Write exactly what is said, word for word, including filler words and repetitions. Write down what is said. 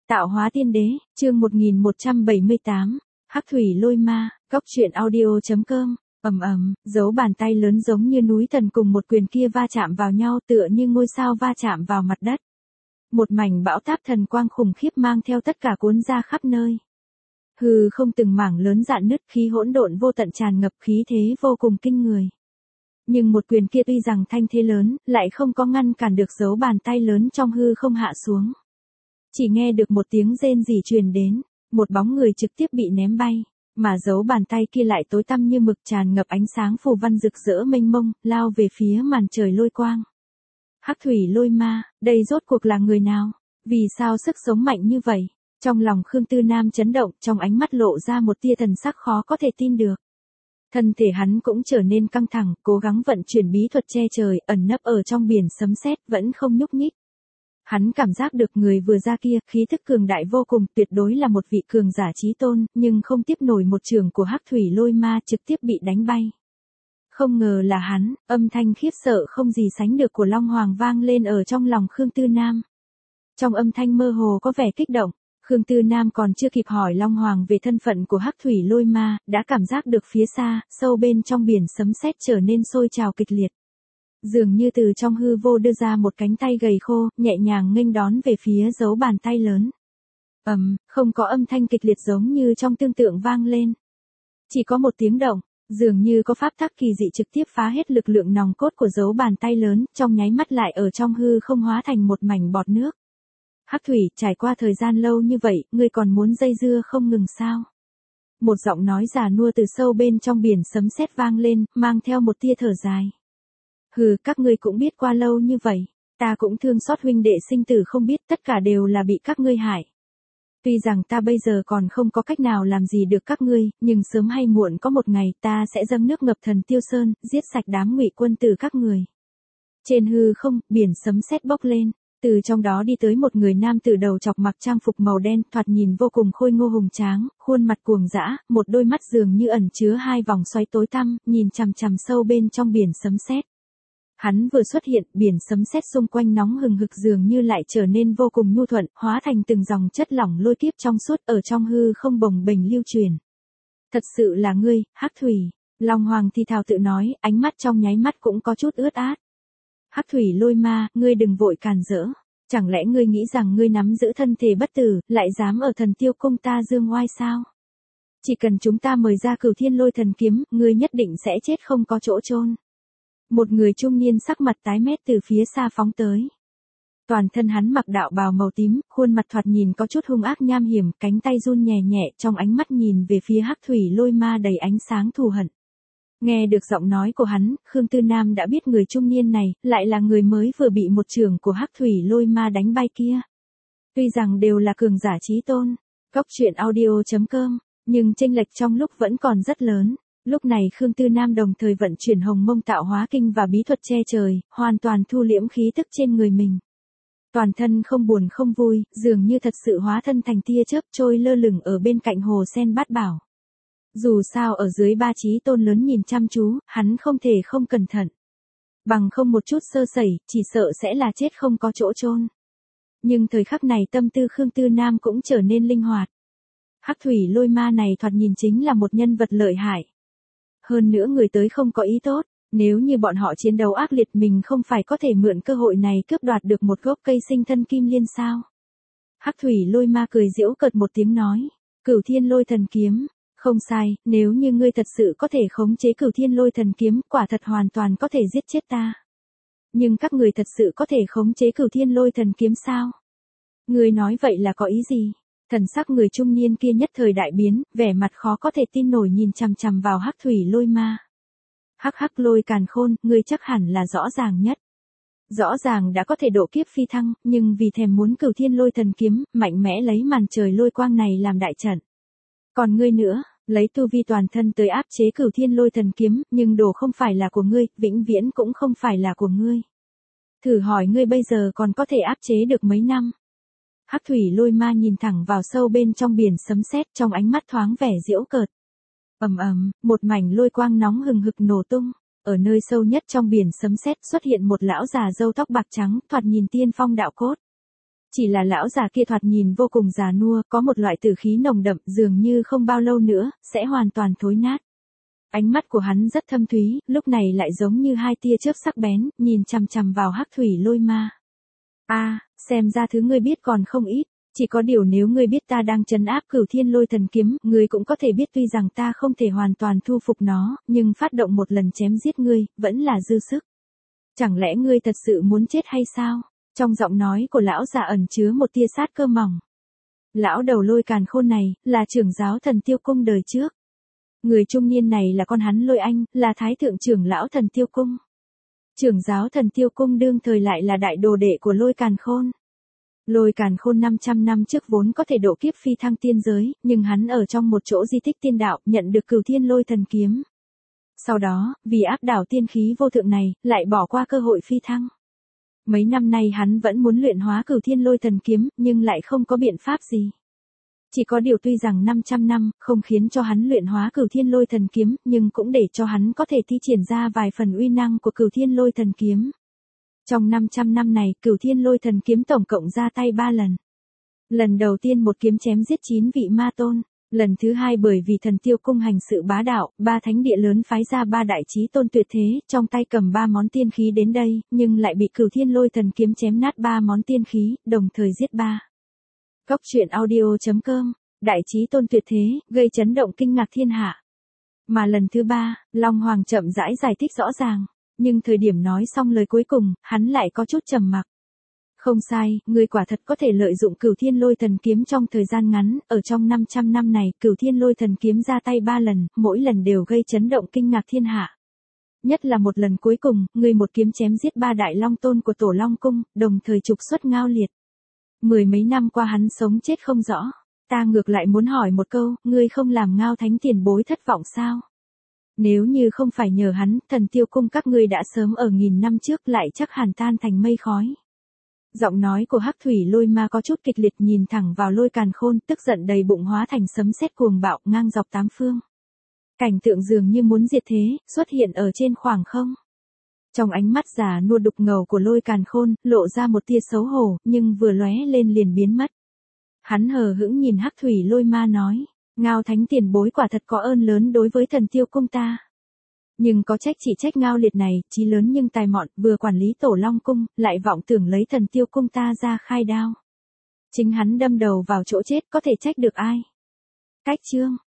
Tạo hóa tiên đế, chương một nghìn một trăm bảy mươi tám, Hắc thủy lôi ma, góc truyện audio chấm com. Ầm ầm, dấu bàn tay lớn giống như núi thần cùng một quyền kia va chạm vào nhau tựa như ngôi sao va chạm vào mặt đất. Một mảnh bão táp thần quang khủng khiếp mang theo tất cả cuốn ra khắp nơi. Hư không từng mảng lớn rạn nứt, khí hỗn độn vô tận tràn ngập, khí thế vô cùng kinh người. Nhưng một quyền kia tuy rằng thanh thế lớn, lại không có ngăn cản được dấu bàn tay lớn trong hư không hạ xuống. Chỉ nghe được một tiếng rên rỉ truyền đến, một bóng người trực tiếp bị ném bay, mà dấu bàn tay kia lại tối tăm như mực, tràn ngập ánh sáng phù văn rực rỡ mênh mông, lao về phía màn trời lôi quang. Hắc thủy lôi ma, đây rốt cuộc là người nào? Vì sao sức sống mạnh như vậy? Trong lòng Khương Tư Nam chấn động, trong ánh mắt lộ ra một tia thần sắc khó có thể tin được. Thân thể hắn cũng trở nên căng thẳng, cố gắng vận chuyển bí thuật che trời, ẩn nấp ở trong biển sấm sét, vẫn không nhúc nhích. Hắn cảm giác được người vừa ra kia, khí thức cường đại vô cùng, tuyệt đối là một vị cường giả chí tôn, nhưng không tiếp nổi một trường của Hắc thủy lôi ma, trực tiếp bị đánh bay. Không ngờ là hắn, âm thanh khiếp sợ không gì sánh được của Long Hoàng vang lên ở trong lòng Khương Tư Nam. Trong âm thanh mơ hồ có vẻ kích động, Khương Tư Nam còn chưa kịp hỏi Long Hoàng về thân phận của Hắc thủy lôi ma, đã cảm giác được phía xa, sâu bên trong biển sấm sét trở nên sôi trào kịch liệt. Dường như từ trong hư vô đưa ra một cánh tay gầy khô, nhẹ nhàng nghênh đón về phía dấu bàn tay lớn. Ầm, um, không có âm thanh kịch liệt giống như trong tương tượng vang lên. Chỉ có một tiếng động, dường như có pháp tắc kỳ dị trực tiếp phá hết lực lượng nòng cốt của dấu bàn tay lớn, trong nháy mắt lại ở trong hư không hóa thành một mảnh bọt nước. Hắc thủy, trải qua thời gian lâu như vậy, ngươi còn muốn dây dưa không ngừng sao? Một giọng nói già nua từ sâu bên trong biển sấm sét vang lên, mang theo một tia thở dài. Hừ, các ngươi cũng biết qua lâu như vậy, ta cũng thương xót huynh đệ sinh tử không biết, tất cả đều là bị các ngươi hại. Tuy rằng ta bây giờ còn không có cách nào làm gì được các ngươi, nhưng sớm hay muộn có một ngày ta sẽ dâng nước ngập Thần Tiêu Sơn, giết sạch đám ngụy quân tử các người. Trên hư không, biển sấm sét bốc lên, từ trong đó đi tới một người nam tử đầu chọc mặc trang phục màu đen, thoạt nhìn vô cùng khôi ngô hùng tráng, khuôn mặt cuồng dã, một đôi mắt dường như ẩn chứa hai vòng xoáy tối tăm, nhìn chằm chằm sâu bên trong biển sấm sét. Hắn vừa xuất hiện, biển sấm sét xung quanh nóng hừng hực dường như lại trở nên vô cùng nhu thuận, hóa thành từng dòng chất lỏng lôi kiếp trong suốt ở trong hư không bồng bềnh lưu truyền. Thật sự là ngươi, Hắc thủy. Long Hoàng thì thào tự nói, ánh mắt trong nháy mắt cũng có chút ướt át. Hắc thủy lôi ma, ngươi đừng vội càn rỡ. Chẳng lẽ ngươi nghĩ rằng ngươi nắm giữ thân thể bất tử, lại dám ở Thần Tiêu cung ta dương oai sao? Chỉ cần chúng ta mời ra Cửu Thiên Lôi Thần Kiếm, ngươi nhất định sẽ chết không có chỗ chôn. Một người trung niên sắc mặt tái mét từ phía xa phóng tới. Toàn thân hắn mặc đạo bào màu tím, khuôn mặt thoạt nhìn có chút hung ác nham hiểm, cánh tay run nhẹ nhẹ, trong ánh mắt nhìn về phía Hắc thủy lôi ma đầy ánh sáng thù hận. Nghe được giọng nói của hắn, Khương Tư Nam đã biết người trung niên này, lại là người mới vừa bị một chưởng của Hắc thủy lôi ma đánh bay kia. Tuy rằng đều là cường giả chí tôn, góc truyện audio chấm com, nhưng chênh lệch trong lúc vẫn còn rất lớn. Lúc này Khương Tư Nam đồng thời vận chuyển Hồng Mông Tạo Hóa Kinh và bí thuật che trời, hoàn toàn thu liễm khí tức trên người mình. Toàn thân không buồn không vui, dường như thật sự hóa thân thành tia chớp trôi lơ lửng ở bên cạnh hồ sen bát bảo. Dù sao ở dưới ba chí tôn lớn nhìn chăm chú, hắn không thể không cẩn thận. Bằng không một chút sơ sẩy, chỉ sợ sẽ là chết không có chỗ chôn. Nhưng thời khắc này tâm tư Khương Tư Nam cũng trở nên linh hoạt. Hắc thủy lôi ma này thoạt nhìn chính là một nhân vật lợi hại. Hơn nữa người tới không có ý tốt, nếu như bọn họ chiến đấu ác liệt mình không phải có thể mượn cơ hội này cướp đoạt được một gốc cây sinh thân kim liên sao? Hắc thủy lôi ma cười giễu cợt một tiếng nói, Cửu Thiên Lôi Thần Kiếm, không sai, nếu như ngươi thật sự có thể khống chế Cửu Thiên Lôi Thần Kiếm, quả thật hoàn toàn có thể giết chết ta. Nhưng các người thật sự có thể khống chế Cửu Thiên Lôi Thần Kiếm sao? Ngươi nói vậy là có ý gì? Thần sắc người trung niên kia nhất thời đại biến, vẻ mặt khó có thể tin nổi nhìn chằm chằm vào Hắc thủy lôi ma. Hắc hắc lôi càn khôn, ngươi chắc hẳn là rõ ràng nhất. Rõ ràng đã có thể độ kiếp phi thăng, nhưng vì thèm muốn Cửu Thiên Lôi Thần Kiếm, mạnh mẽ lấy màn trời lôi quang này làm đại trận. Còn ngươi nữa, lấy tu vi toàn thân tới áp chế Cửu Thiên Lôi Thần Kiếm, nhưng đồ không phải là của ngươi, vĩnh viễn cũng không phải là của ngươi. Thử hỏi ngươi bây giờ còn có thể áp chế được mấy năm? Hắc thủy lôi ma nhìn thẳng vào sâu bên trong biển sấm sét, trong ánh mắt thoáng vẻ giễu cợt. Ầm ầm, một mảnh lôi quang nóng hừng hực nổ tung, ở nơi sâu nhất trong biển sấm sét xuất hiện một lão già râu tóc bạc trắng, thoạt nhìn tiên phong đạo cốt. Chỉ là lão già kia thoạt nhìn vô cùng già nua, có một loại tử khí nồng đậm, dường như không bao lâu nữa, sẽ hoàn toàn thối nát. Ánh mắt của hắn rất thâm thúy, lúc này lại giống như hai tia chớp sắc bén, nhìn chằm chằm vào Hắc Thủy Lôi Ma. A, à, xem ra thứ ngươi biết còn không ít, chỉ có điều nếu ngươi biết ta đang trấn áp Cửu Thiên Lôi Thần Kiếm, ngươi cũng có thể biết tuy rằng ta không thể hoàn toàn thu phục nó, nhưng phát động một lần chém giết ngươi, vẫn là dư sức. Chẳng lẽ ngươi thật sự muốn chết hay sao? Trong giọng nói của lão già ẩn chứa một tia sát cơ mỏng. Lão đầu Lôi Càn Khôn này, là trưởng giáo Thần Tiêu Cung đời trước. Người trung niên này là con hắn Lôi Anh, là thái thượng trưởng lão Thần Tiêu Cung. Trưởng giáo Thần Tiêu Cung đương thời lại là đại đồ đệ của Lôi Càn Khôn. Lôi Càn Khôn năm trăm năm trước vốn có thể độ kiếp phi thăng tiên giới, nhưng hắn ở trong một chỗ di tích tiên đạo, nhận được Cửu Thiên Lôi Thần Kiếm. Sau đó, vì áp đảo tiên khí vô thượng này, lại bỏ qua cơ hội phi thăng. Mấy năm nay hắn vẫn muốn luyện hóa Cửu Thiên Lôi Thần Kiếm, nhưng lại không có biện pháp gì. Chỉ có điều tuy rằng năm trăm năm, không khiến cho hắn luyện hóa Cửu Thiên Lôi Thần Kiếm, nhưng cũng để cho hắn có thể thi triển ra vài phần uy năng của Cửu Thiên Lôi Thần Kiếm. Trong năm trăm năm này, Cửu Thiên Lôi Thần Kiếm tổng cộng ra tay ba lần. Lần đầu tiên một kiếm chém giết chín vị ma tôn. Lần thứ hai bởi vì Thần Tiêu Cung hành sự bá đạo, ba thánh địa lớn phái ra ba đại chí tôn tuyệt thế, trong tay cầm ba món tiên khí đến đây, nhưng lại bị Cửu Thiên Lôi Thần Kiếm chém nát ba món tiên khí, đồng thời giết ba. Cốc truyện audio chấm com, đại chí tôn tuyệt thế, gây chấn động kinh ngạc thiên hạ. Mà lần thứ ba, Long Hoàng chậm rãi giải thích rõ ràng, nhưng thời điểm nói xong lời cuối cùng, hắn lại có chút trầm mặc. Không sai, ngươi quả thật có thể lợi dụng Cửu Thiên Lôi Thần Kiếm trong thời gian ngắn, ở trong năm trăm năm này, Cửu Thiên Lôi Thần Kiếm ra tay ba lần, mỗi lần đều gây chấn động kinh ngạc thiên hạ. Nhất là một lần cuối cùng, ngươi một kiếm chém giết ba đại long tôn của Tổ Long Cung, đồng thời trục xuất Ngao Liệt. Mười mấy năm qua hắn sống chết không rõ, ta ngược lại muốn hỏi một câu, ngươi không làm Ngao Thánh tiền bối thất vọng sao? Nếu như không phải nhờ hắn, Thần Tiêu Cung các ngươi đã sớm ở nghìn năm trước lại chắc hẳn tan thành mây khói. Giọng nói của Hắc Thủy Lôi Ma có chút kịch liệt, nhìn thẳng vào Lôi Càn Khôn, tức giận đầy bụng hóa thành sấm sét cuồng bạo ngang dọc tám phương. Cảnh tượng dường như muốn diệt thế, xuất hiện ở trên khoảng không. Trong ánh mắt già nua đục ngầu của Lôi Càn Khôn, lộ ra một tia xấu hổ, nhưng vừa lóe lên liền biến mất. Hắn hờ hững nhìn Hắc Thủy Lôi Ma nói, Ngao Thánh tiền bối quả thật có ơn lớn đối với Thần Tiêu Cung ta. Nhưng có trách chỉ trách Ngao Liệt này, chí lớn nhưng tài mọn, vừa quản lý Tổ Long Cung, lại vọng tưởng lấy Thần Tiêu Cung ta ra khai đao. Chính hắn đâm đầu vào chỗ chết, có thể trách được ai? Cách chương